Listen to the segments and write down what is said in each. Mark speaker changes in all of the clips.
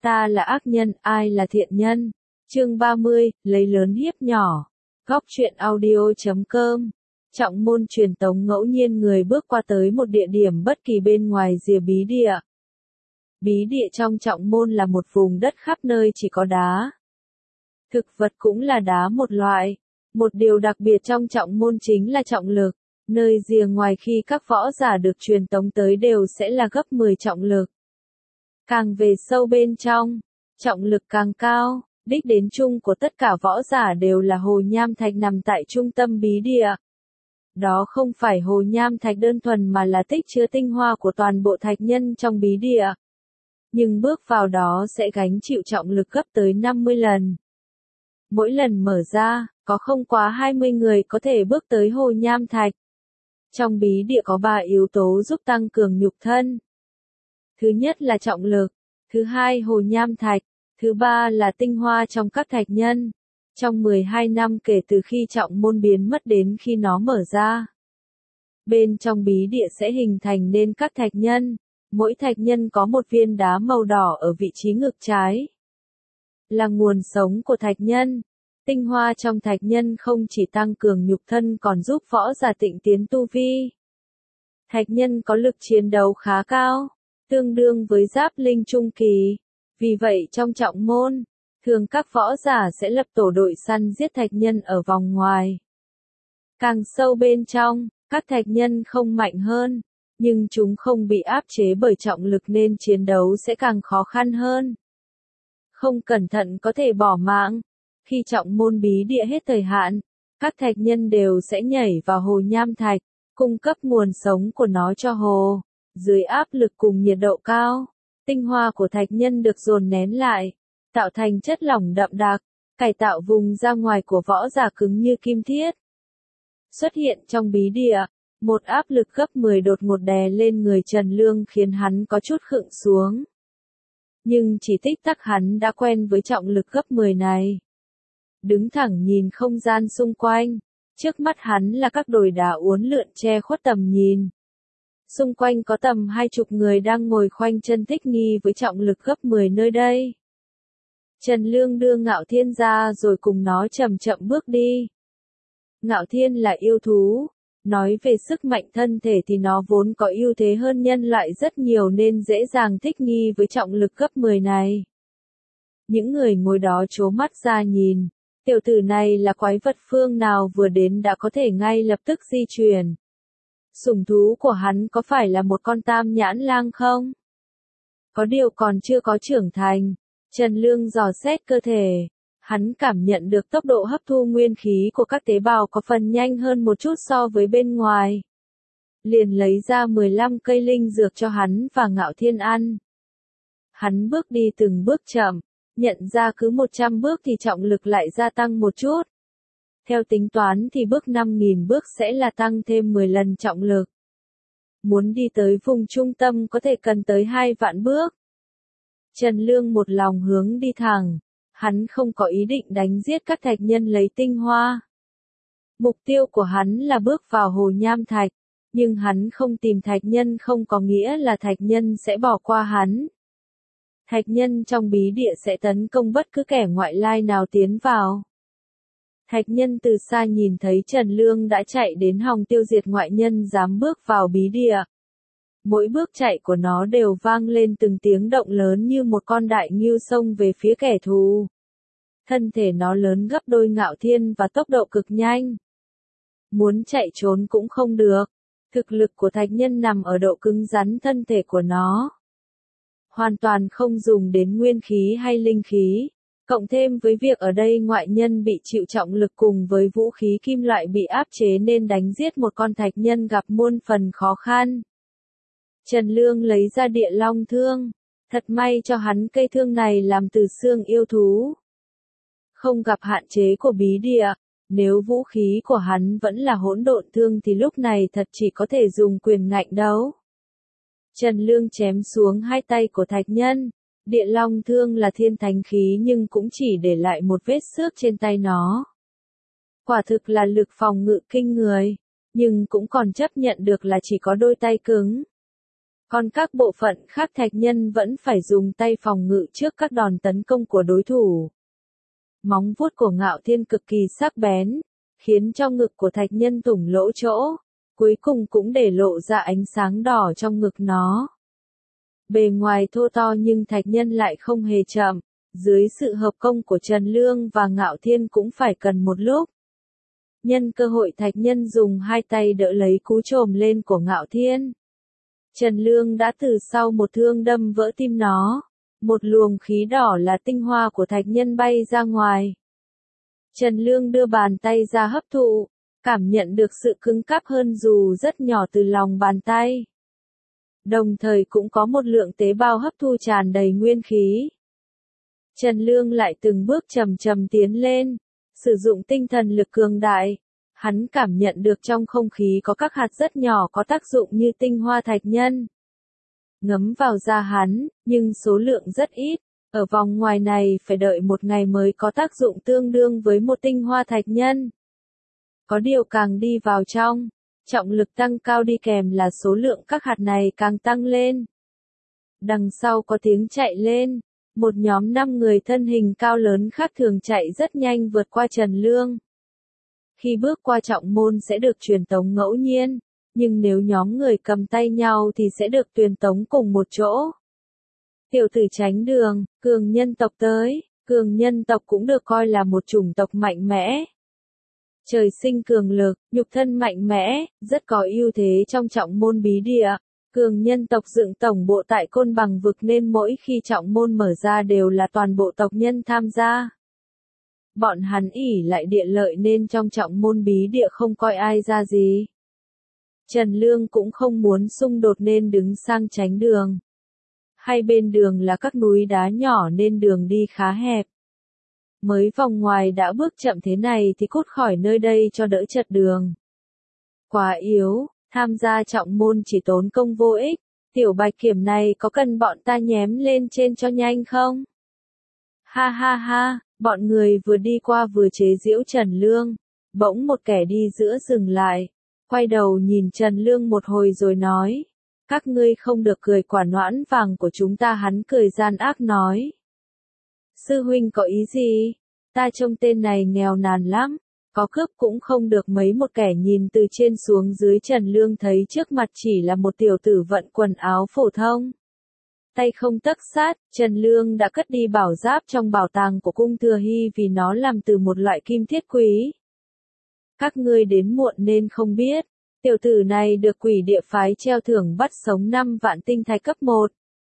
Speaker 1: Ta là ác nhân, ai là thiện nhân? Chương 30, lấy lớn hiếp nhỏ. Góc truyện audio.com. Trọng môn truyền tống ngẫu nhiên người bước qua tới một địa điểm bất kỳ bên ngoài rìa bí địa. Bí địa trong trọng môn là một vùng đất khắp nơi chỉ có đá. Thực vật cũng là đá một loại. Một điều đặc biệt trong trọng môn chính là trọng lực. Nơi rìa ngoài khi các võ giả được truyền tống tới đều sẽ là gấp 10 trọng lực. Càng về sâu bên trong, trọng lực càng cao, đích đến chung của tất cả võ giả đều là hồ nham thạch nằm tại trung tâm bí địa. Đó không phải hồ nham thạch đơn thuần mà là tích chứa tinh hoa của toàn bộ thạch nhân trong bí địa. Nhưng bước vào đó sẽ gánh chịu trọng lực gấp tới 50 lần. Mỗi lần mở ra, có không quá 20 người có thể bước tới hồ nham thạch. Trong bí địa có 3 yếu tố giúp tăng cường nhục thân. Thứ nhất là trọng lực, thứ hai hồ nham thạch, thứ ba là tinh hoa trong các thạch nhân. Trong 12 năm kể từ khi trọng môn biến mất đến khi nó mở ra, bên trong bí địa sẽ hình thành nên các thạch nhân. Mỗi thạch nhân có một viên đá màu đỏ ở vị trí ngực trái. Là nguồn sống của thạch nhân. Tinh hoa trong thạch nhân không chỉ tăng cường nhục thân còn giúp võ giả tịnh tiến tu vi. Thạch nhân có lực chiến đấu khá cao, tương đương với giáp linh trung kỳ. Vì vậy trong trọng môn, thường các võ giả sẽ lập tổ đội săn giết thạch nhân ở vòng ngoài. Càng sâu bên trong, các thạch nhân không mạnh hơn, nhưng chúng không bị áp chế bởi trọng lực nên chiến đấu sẽ càng khó khăn hơn. Không cẩn thận có thể bỏ mạng. Khi trọng môn bí địa hết thời hạn, các thạch nhân đều sẽ nhảy vào hồ nham thạch, cung cấp nguồn sống của nó cho hồ. Dưới áp lực cùng nhiệt độ cao, tinh hoa của thạch nhân được dồn nén lại, tạo thành chất lỏng đậm đặc, cải tạo vùng ra ngoài của võ giả cứng như kim thiết. Xuất hiện trong bí địa, một áp lực gấp 10 đột ngột đè lên người Trần Lương khiến hắn có chút khựng xuống. Nhưng chỉ tích tắc hắn đã quen với trọng lực gấp 10 này. Đứng thẳng nhìn không gian xung quanh, trước mắt hắn là các đồi đá uốn lượn che khuất tầm nhìn. Xung quanh có tầm 20 người đang ngồi khoanh chân thích nghi với trọng lực gấp 10 nơi đây. Trần Lương đưa Ngạo Thiên ra rồi cùng nó chậm chậm bước đi. Ngạo Thiên là yêu thú, nói về sức mạnh thân thể thì nó vốn có ưu thế hơn nhân loại rất nhiều nên dễ dàng thích nghi với trọng lực gấp 10 này. Những người ngồi đó trố mắt ra nhìn, tiểu tử này là quái vật phương nào vừa đến đã có thể ngay lập tức di chuyển. Sủng thú của hắn có phải là một con tam nhãn lang không? Có điều còn chưa có trưởng thành. Trần Lương dò xét cơ thể. Hắn cảm nhận được tốc độ hấp thu nguyên khí của các tế bào có phần nhanh hơn một chút so với bên ngoài. Liền lấy ra 15 cây linh dược cho hắn và Ngạo Thiên ăn. Hắn bước đi từng bước chậm, nhận ra cứ 100 bước thì trọng lực lại gia tăng một chút. Theo tính toán thì bước 5.000 bước sẽ là tăng thêm 10 lần trọng lực. Muốn đi tới vùng trung tâm có thể cần tới 2 vạn bước. Trần Lương một lòng hướng đi thẳng. Hắn không có ý định đánh giết các thạch nhân lấy tinh hoa. Mục tiêu của hắn là bước vào hồ nham thạch. Nhưng hắn không tìm thạch nhân không có nghĩa là thạch nhân sẽ bỏ qua hắn. Thạch nhân trong bí địa sẽ tấn công bất cứ kẻ ngoại lai nào tiến vào. Thạch nhân từ xa nhìn thấy Trần Lương đã chạy đến hòng tiêu diệt ngoại nhân dám bước vào bí địa. Mỗi bước chạy của nó đều vang lên từng tiếng động lớn như một con đại ngưu xông về phía kẻ thù. Thân thể nó lớn gấp đôi Ngạo Thiên và tốc độ cực nhanh. Muốn chạy trốn cũng không được. Thực lực của thạch nhân nằm ở độ cứng rắn thân thể của nó. Hoàn toàn không dùng đến nguyên khí hay linh khí. Cộng thêm với việc ở đây ngoại nhân bị chịu trọng lực cùng với vũ khí kim loại bị áp chế nên đánh giết một con thạch nhân gặp muôn phần khó khăn. Trần Lương lấy ra địa long thương. Thật may cho hắn cây thương này làm từ xương yêu thú. Không gặp hạn chế của bí địa, nếu vũ khí của hắn vẫn là hỗn độn thương thì lúc này thật chỉ có thể dùng quyền ngạnh đấu. Trần Lương chém xuống 2 tay của thạch nhân. Địa long thương là thiên thánh khí nhưng cũng chỉ để lại một vết xước trên tay nó. Quả thực là lực phòng ngự kinh người, nhưng cũng còn chấp nhận được là chỉ có đôi tay cứng. Còn các bộ phận khác thạch nhân vẫn phải dùng tay phòng ngự trước các đòn tấn công của đối thủ. Móng vuốt của Ngạo Thiên cực kỳ sắc bén, khiến cho ngực của thạch nhân thủng lỗ chỗ, cuối cùng cũng để lộ ra ánh sáng đỏ trong ngực nó. Bề ngoài thô to nhưng thạch nhân lại không hề chậm, dưới sự hợp công của Trần Lương và Ngạo Thiên cũng phải cần một lúc. Nhân cơ hội thạch nhân dùng hai tay đỡ lấy cú chồm lên của Ngạo Thiên. Trần Lương đã từ sau một thương đâm vỡ tim nó, một luồng khí đỏ là tinh hoa của thạch nhân bay ra ngoài. Trần Lương đưa bàn tay ra hấp thụ, cảm nhận được sự cứng cáp hơn dù rất nhỏ từ lòng bàn tay. Đồng thời cũng có một lượng tế bào hấp thu tràn đầy nguyên khí. Trần Lương lại từng bước chậm chậm tiến lên, sử dụng tinh thần lực cường đại. Hắn cảm nhận được trong không khí có các hạt rất nhỏ có tác dụng như tinh hoa thạch nhân. Ngấm vào da hắn, nhưng số lượng rất ít, ở vòng ngoài này phải đợi một ngày mới có tác dụng tương đương với một tinh hoa thạch nhân. Có điều càng đi vào trong, trọng lực tăng cao đi kèm là số lượng các hạt này càng tăng lên. Đằng sau có tiếng chạy lên, một nhóm 5 người thân hình cao lớn khác thường chạy rất nhanh vượt qua Trần Lương. Khi bước qua trọng môn sẽ được truyền tống ngẫu nhiên, nhưng nếu nhóm người cầm tay nhau thì sẽ được truyền tống cùng một chỗ. Tiểu tử tránh đường, cường nhân tộc tới, cường nhân tộc cũng được coi là một chủng tộc mạnh mẽ. Trời sinh cường lực, nhục thân mạnh mẽ, rất có ưu thế trong trọng môn bí địa. Cường nhân tộc dựng tổng bộ tại Côn Bằng vực nên mỗi khi trọng môn mở ra đều là toàn bộ tộc nhân tham gia. Bọn hắn ỷ lại địa lợi nên trong trọng môn bí địa không coi ai ra gì. Trần Lương cũng không muốn xung đột nên đứng sang tránh đường. Hai bên đường là các núi đá nhỏ nên đường đi khá hẹp. Mới vòng ngoài đã bước chậm thế này thì cút khỏi nơi đây cho đỡ chật đường. Quá yếu, tham gia trọng môn chỉ tốn công vô ích, tiểu bạch kiểm này có cần bọn ta nhém lên trên cho nhanh không? Ha ha ha, bọn người vừa đi qua vừa chế giễu Trần Lương, bỗng một kẻ đi giữa dừng lại, quay đầu nhìn Trần Lương một hồi rồi nói, các ngươi không được cười quả noãn vàng của chúng ta. Hắn cười gian ác nói. Sư huynh có ý gì? Ta trông tên này nghèo nàn lắm, có cướp cũng không được. Mấy một kẻ nhìn từ trên xuống dưới Trần Lương thấy trước mặt chỉ là một tiểu tử vận quần áo phổ thông. Tay không tấc sắt, Trần Lương đã cất đi bảo giáp trong bảo tàng của cung Thừa Hy vì nó làm từ một loại kim thiết quý. Các ngươi đến muộn nên không biết, tiểu tử này được quỷ địa phái treo thưởng bắt sống 5 vạn tinh thạch cấp 1.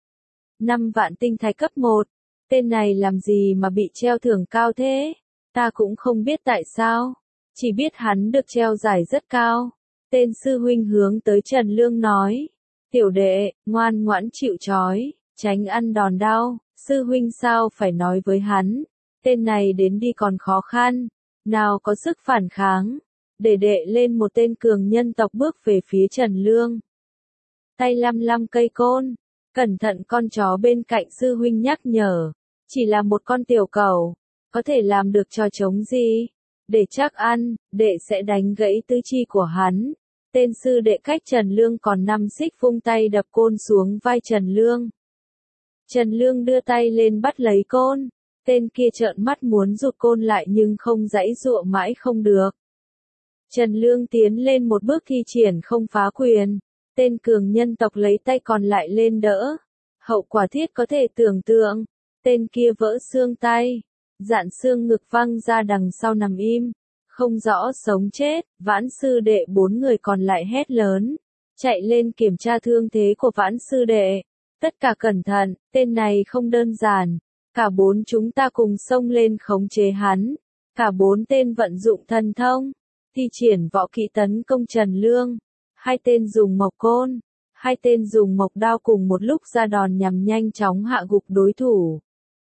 Speaker 1: 5 vạn tinh thạch cấp 1, tên này làm gì mà bị treo thưởng cao thế? Ta cũng không biết tại sao, chỉ biết hắn được treo giải rất cao. Tên sư huynh hướng tới Trần Lương nói. Tiểu đệ, ngoan ngoãn chịu trói, tránh ăn đòn đau. Sư huynh sao phải nói với hắn, tên này đến đi còn khó khăn, nào có sức phản kháng. Để đệ lên một tên cường nhân tộc bước về phía Trần Lương. Tay lăm lăm cây côn, cẩn thận con chó bên cạnh sư huynh nhắc nhở, chỉ là một con tiểu cẩu, có thể làm được trò trống gì? Để chắc ăn, đệ sẽ đánh gãy tứ chi của hắn. Tên sư đệ cách Trần Lương còn 5 xích vung tay đập côn xuống vai Trần Lương. Trần Lương đưa tay lên bắt lấy côn, tên kia trợn mắt muốn rụt côn lại nhưng không giãy giụa mãi không được. Trần Lương tiến lên một bước thi triển không phá quyền, tên cường nhân tộc lấy tay còn lại lên đỡ. Hậu quả thiết có thể tưởng tượng, tên kia vỡ xương tay, dạn xương ngực văng ra đằng sau nằm im, không rõ sống chết. Vãn sư đệ 4 người còn lại hét lớn, chạy lên kiểm tra thương thế của Vãn sư đệ. Tất cả cẩn thận, tên này không đơn giản, cả 4 chúng ta cùng xông lên khống chế hắn. Cả 4 tên vận dụng thần thông, thi triển võ kỹ tấn công Trần Lương. 2 tên dùng mộc côn, 2 tên dùng mộc đao cùng một lúc ra đòn nhằm nhanh chóng hạ gục đối thủ.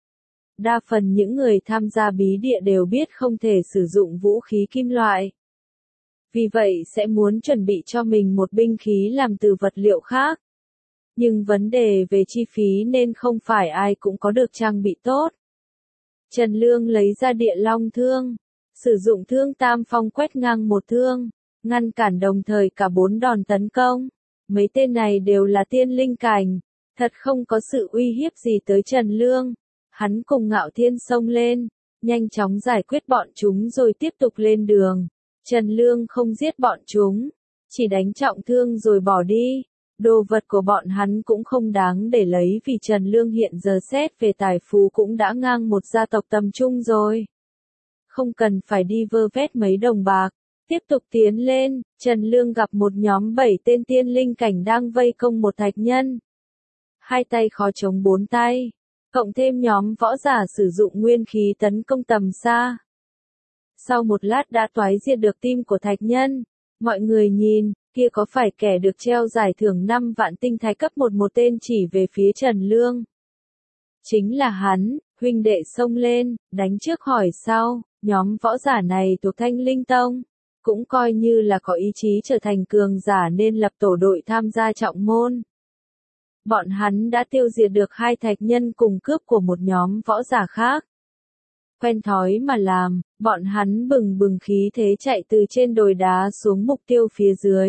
Speaker 1: Đa phần những người tham gia bí địa đều biết không thể sử dụng vũ khí kim loại. Vì vậy sẽ muốn chuẩn bị cho mình một binh khí làm từ vật liệu khác. Nhưng vấn đề về chi phí nên không phải ai cũng có được trang bị tốt. Trần Lương lấy ra địa long thương, sử dụng thương tam phong quét ngang một thương, ngăn cản đồng thời cả 4 đòn tấn công. Mấy tên này đều là tiên linh cảnh, thật không có sự uy hiếp gì tới Trần Lương. Hắn cùng Ngạo Thiên xông lên, nhanh chóng giải quyết bọn chúng rồi tiếp tục lên đường. Trần Lương không giết bọn chúng, chỉ đánh trọng thương rồi bỏ đi. Đồ vật của bọn hắn cũng không đáng để lấy vì Trần Lương hiện giờ xét về tài phú cũng đã ngang một gia tộc tầm trung rồi. Không cần phải đi vơ vét mấy đồng bạc. Tiếp tục tiến lên, Trần Lương gặp một nhóm 7 tên tiên linh cảnh đang vây công một thạch nhân. Hai tay khó chống bốn tay, cộng thêm nhóm võ giả sử dụng nguyên khí tấn công tầm xa. Sau một lát đã toái diệt được tim của thạch nhân. Mọi người nhìn, kia có phải kẻ được treo giải thưởng 5 vạn tinh thạch cấp một tên chỉ về phía Trần Lương. Chính là hắn, huynh đệ xông lên, đánh trước hỏi sau, nhóm võ giả này thuộc Thanh Linh Tông. Cũng coi như là có ý chí trở thành cường giả nên lập tổ đội tham gia trọng môn. Bọn hắn đã tiêu diệt được 2 thạch nhân cùng cướp của một nhóm võ giả khác. Quen thói mà làm, bọn hắn bừng bừng khí thế chạy từ trên đồi đá xuống mục tiêu phía dưới.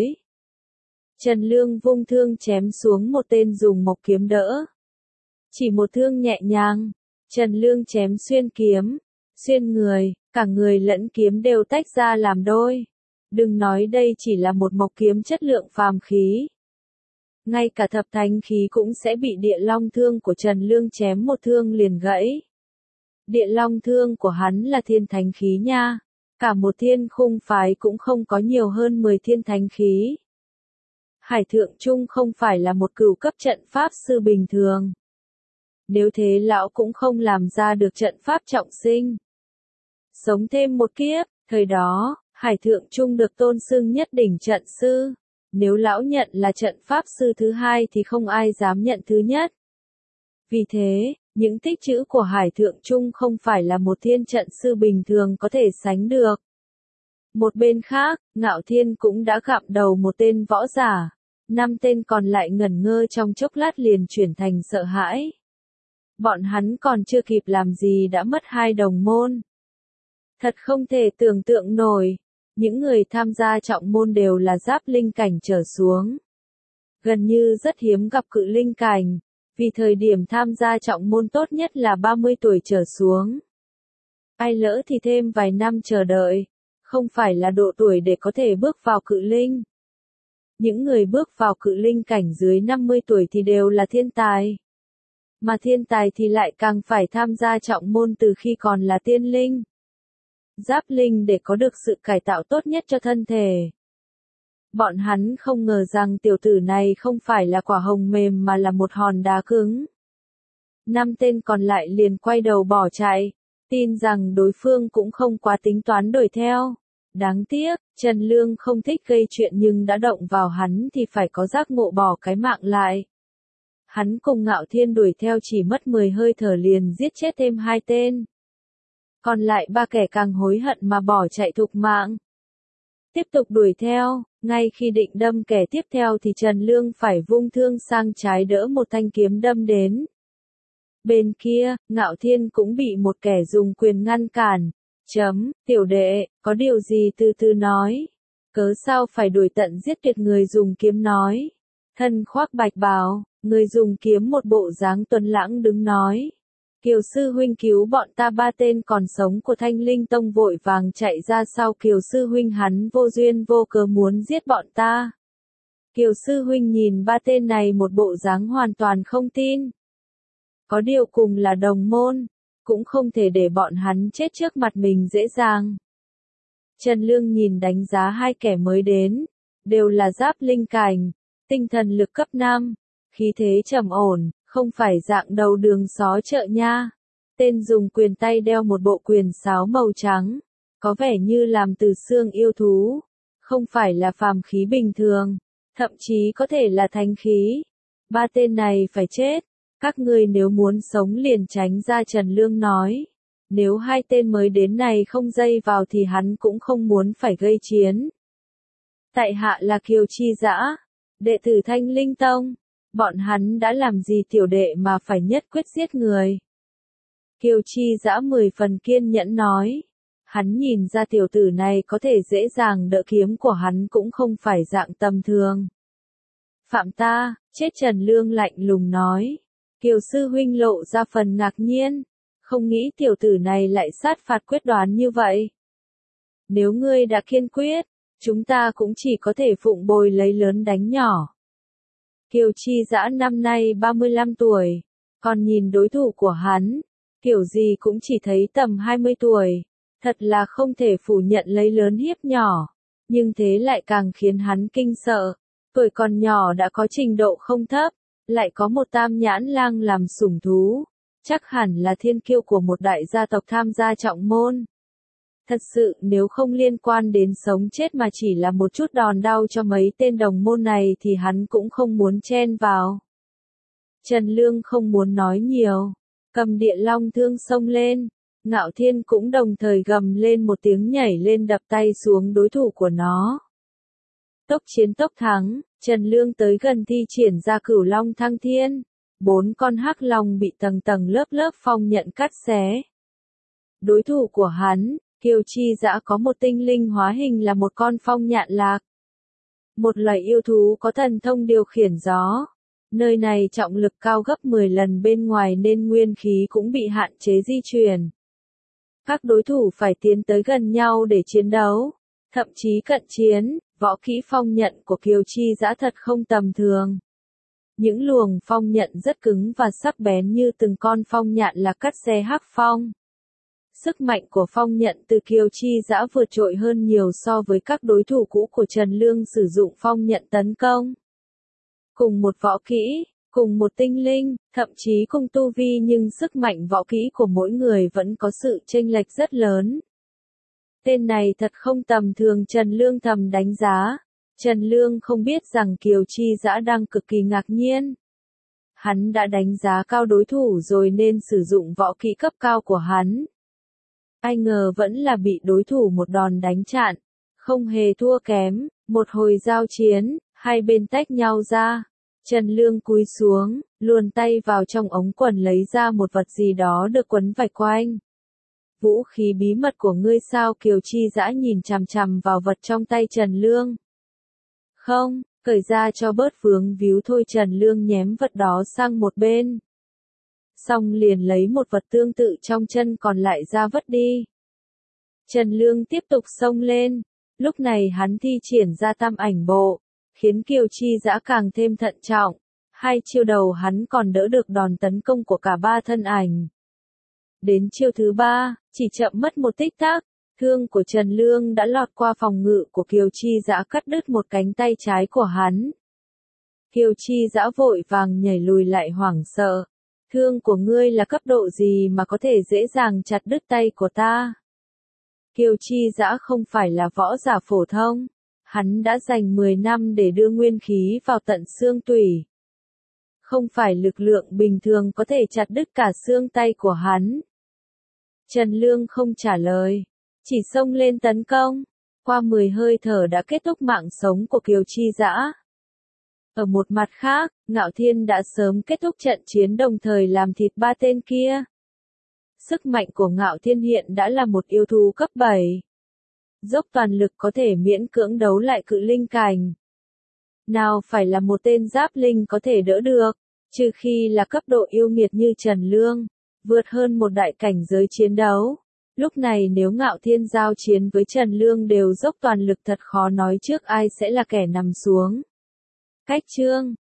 Speaker 1: Trần Lương vung thương chém xuống một tên dùng mộc kiếm đỡ. Chỉ một thương nhẹ nhàng, Trần Lương chém xuyên kiếm, xuyên người, cả người lẫn kiếm đều tách ra làm đôi. Đừng nói đây chỉ là một mộc kiếm chất lượng phàm khí. Ngay cả thập thánh khí cũng sẽ bị địa long thương của Trần Lương chém một thương liền gãy. Địa long thương của hắn là thiên thánh khí nha. Cả một thiên khung phái cũng không có nhiều hơn 10 thiên thánh khí. Hải Thượng Trung không phải là một cửu cấp trận pháp sư bình thường. Nếu thế lão cũng không làm ra được trận pháp trọng sinh. Sống thêm một kiếp, thời đó, Hải Thượng Trung được tôn xưng nhất đỉnh trận sư. Nếu lão nhận là trận pháp sư thứ hai thì không ai dám nhận thứ nhất. Vì thế, những tích trữ của Hải Thượng Trung không phải là một thiên trận sư bình thường có thể sánh được. Một bên khác, Ngạo Thiên cũng đã gặm đầu một tên võ giả. 5 tên còn lại ngẩn ngơ trong chốc lát liền chuyển thành sợ hãi. Bọn hắn còn chưa kịp làm gì đã mất 2 đồng môn. Thật không thể tưởng tượng nổi. Những người tham gia trọng môn đều là giáp linh cảnh trở xuống. Gần như rất hiếm gặp cự linh cảnh, vì thời điểm tham gia trọng môn tốt nhất là 30 tuổi trở xuống. Ai lỡ thì thêm vài năm chờ đợi, không phải là độ tuổi để có thể bước vào cự linh. Những người bước vào cự linh cảnh dưới 50 tuổi thì đều là thiên tài. Mà thiên tài thì lại càng phải tham gia trọng môn từ khi còn là tiên linh. Giáp linh để có được sự cải tạo tốt nhất cho thân thể. Bọn hắn không ngờ rằng tiểu tử này không phải là quả hồng mềm mà là một hòn đá cứng. 5 tên còn lại liền quay đầu bỏ chạy, tin rằng đối phương cũng không quá tính toán đuổi theo. Đáng tiếc, Trần Lương không thích gây chuyện nhưng đã động vào hắn thì phải có giác ngộ bỏ cái mạng lại. Hắn cùng Ngạo Thiên đuổi theo chỉ mất 10 hơi thở liền giết chết thêm 2 tên. Còn lại 3 kẻ càng hối hận mà bỏ chạy thục mạng. Tiếp tục đuổi theo, ngay khi định đâm kẻ tiếp theo thì Trần Lương phải vung thương sang trái đỡ một thanh kiếm đâm đến. Bên kia, Ngạo Thiên cũng bị một kẻ dùng quyền ngăn cản. Tiểu đệ, có điều gì từ từ nói. Cớ sao phải đuổi tận giết tuyệt người dùng kiếm nói. Thân khoác bạch bào, người dùng kiếm một bộ dáng tuấn lãng đứng nói. Kiều sư huynh cứu bọn ta 3 tên còn sống của Thanh Linh Tông vội vàng chạy ra sau Kiều sư huynh hắn vô duyên vô cớ muốn giết bọn ta. Kiều sư huynh nhìn 3 tên này một bộ dáng hoàn toàn không tin. Có điều cùng là đồng môn, cũng không thể để bọn hắn chết trước mặt mình dễ dàng. Trần Lương nhìn đánh giá 2 kẻ mới đến, đều là giáp linh cảnh, tinh thần lực cấp 5, khí thế trầm ổn, không phải dạng đầu đường xó chợ nha. Tên dùng quyền tay đeo một bộ quyền sáo màu trắng, có vẻ như làm từ xương yêu thú, không phải là phàm khí bình thường, thậm chí có thể là thánh khí. 3 tên này phải chết, các ngươi nếu muốn sống liền tránh ra, Trần Lương nói. Nếu 2 tên mới đến này không dây vào thì hắn cũng không muốn phải gây chiến. Tại hạ là Kiều Chi Dã, đệ tử Thanh Linh Tông. Bọn hắn đã làm gì tiểu đệ mà phải nhất quyết giết người? Kiều Chi Dã 10 phần kiên nhẫn nói. Hắn nhìn ra tiểu tử này có thể dễ dàng đỡ kiếm của hắn cũng không phải dạng tầm thường. Phạm ta, chết. Trần Lương lạnh lùng nói. Kiều sư huynh lộ ra phần ngạc nhiên, không nghĩ tiểu tử này lại sát phạt quyết đoán như vậy. Nếu ngươi đã kiên quyết, chúng ta cũng chỉ có thể phụng bồi lấy lớn đánh nhỏ. Kiều Chi Dã năm nay 35 tuổi, còn nhìn đối thủ của hắn, kiểu gì cũng chỉ thấy tầm 20 tuổi, thật là không thể phủ nhận lấy lớn hiếp nhỏ, nhưng thế lại càng khiến hắn kinh sợ, tuổi còn nhỏ đã có trình độ không thấp, lại có một tam nhãn lang làm sủng thú, chắc hẳn là thiên kiêu của một đại gia tộc tham gia trọng môn. Thật sự nếu không liên quan đến sống chết mà chỉ là một chút đòn đau cho mấy tên đồng môn này thì hắn cũng không muốn chen vào. Trần Lương không muốn nói nhiều, cầm địa long thương xông lên, Ngạo Thiên cũng đồng thời gầm lên một tiếng nhảy lên đập tay xuống đối thủ của nó. Tốc chiến tốc thắng, Trần Lương tới gần thi triển ra Cửu Long Thăng Thiên, 4 con hắc long bị tầng tầng lớp lớp phong nhận cắt xé. Đối thủ của hắn, Kiều Chi Dã có một tinh linh hóa hình là một con phong nhạn lạc. Một loài yêu thú có thần thông điều khiển gió. Nơi này trọng lực cao gấp 10 lần bên ngoài nên nguyên khí cũng bị hạn chế di chuyển. Các đối thủ phải tiến tới gần nhau để chiến đấu, thậm chí cận chiến, võ kỹ phong nhận của Kiều Chi Dã thật không tầm thường. Những luồng phong nhận rất cứng và sắc bén như từng con phong nhạn là cắt xé hắc phong. Sức mạnh của phong nhận từ Kiều Chi Dã vượt trội hơn nhiều so với các đối thủ cũ của Trần Lương sử dụng phong nhận tấn công. Cùng một võ kỹ, cùng một tinh linh, thậm chí cùng tu vi nhưng sức mạnh võ kỹ của mỗi người vẫn có sự chênh lệch rất lớn. Tên này thật không tầm thường, Trần Lương thầm đánh giá. Trần Lương không biết rằng Kiều Chi Dã đang cực kỳ ngạc nhiên. Hắn đã đánh giá cao đối thủ rồi nên sử dụng võ kỹ cấp cao của hắn. Ai ngờ vẫn là bị đối thủ một đòn đánh chặn, không hề thua kém, một hồi giao chiến, hai bên tách nhau ra. Trần Lương cúi xuống, luồn tay vào trong ống quần lấy ra một vật gì đó được quấn vạch quanh. Vũ khí bí mật của ngươi sao? Kiều Chi Dã nhìn chằm chằm vào vật trong tay Trần Lương. Không, cởi ra cho bớt vướng víu thôi. Trần Lương nhém vật đó sang một bên. Xong liền lấy một vật tương tự trong chân còn lại ra vứt đi. Trần Lương tiếp tục xông lên, lúc này hắn thi triển ra tam ảnh bộ, khiến Kiều Chi Dã càng thêm thận trọng, hai chiêu đầu hắn còn đỡ được đòn tấn công của cả ba thân ảnh. Đến chiêu thứ ba, chỉ chậm mất một tích tắc, thương của Trần Lương đã lọt qua phòng ngự của Kiều Chi Dã cắt đứt một cánh tay trái của hắn. Kiều Chi Dã vội vàng nhảy lùi lại hoảng sợ. Thương của ngươi là cấp độ gì mà có thể dễ dàng chặt đứt tay của ta? Kiều Chi Dã không phải là võ giả phổ thông. Hắn đã dành 10 năm để đưa nguyên khí vào tận xương tủy. Không phải lực lượng bình thường có thể chặt đứt cả xương tay của hắn. Trần Lương không trả lời, chỉ xông lên tấn công. Qua 10 hơi thở đã kết thúc mạng sống của Kiều Chi Dã. Ở một mặt khác, Ngạo Thiên đã sớm kết thúc trận chiến đồng thời làm thịt ba tên kia. Sức mạnh của Ngạo Thiên hiện đã là một yêu thú cấp 7. Dốc toàn lực có thể miễn cưỡng đấu lại cự linh cảnh. Nào phải là một tên giáp linh có thể đỡ được, trừ khi là cấp độ yêu nghiệt như Trần Lương, vượt hơn một đại cảnh giới chiến đấu. Lúc này nếu Ngạo Thiên giao chiến với Trần Lương đều dốc toàn lực thật khó nói trước ai sẽ là kẻ nằm xuống. Cách chương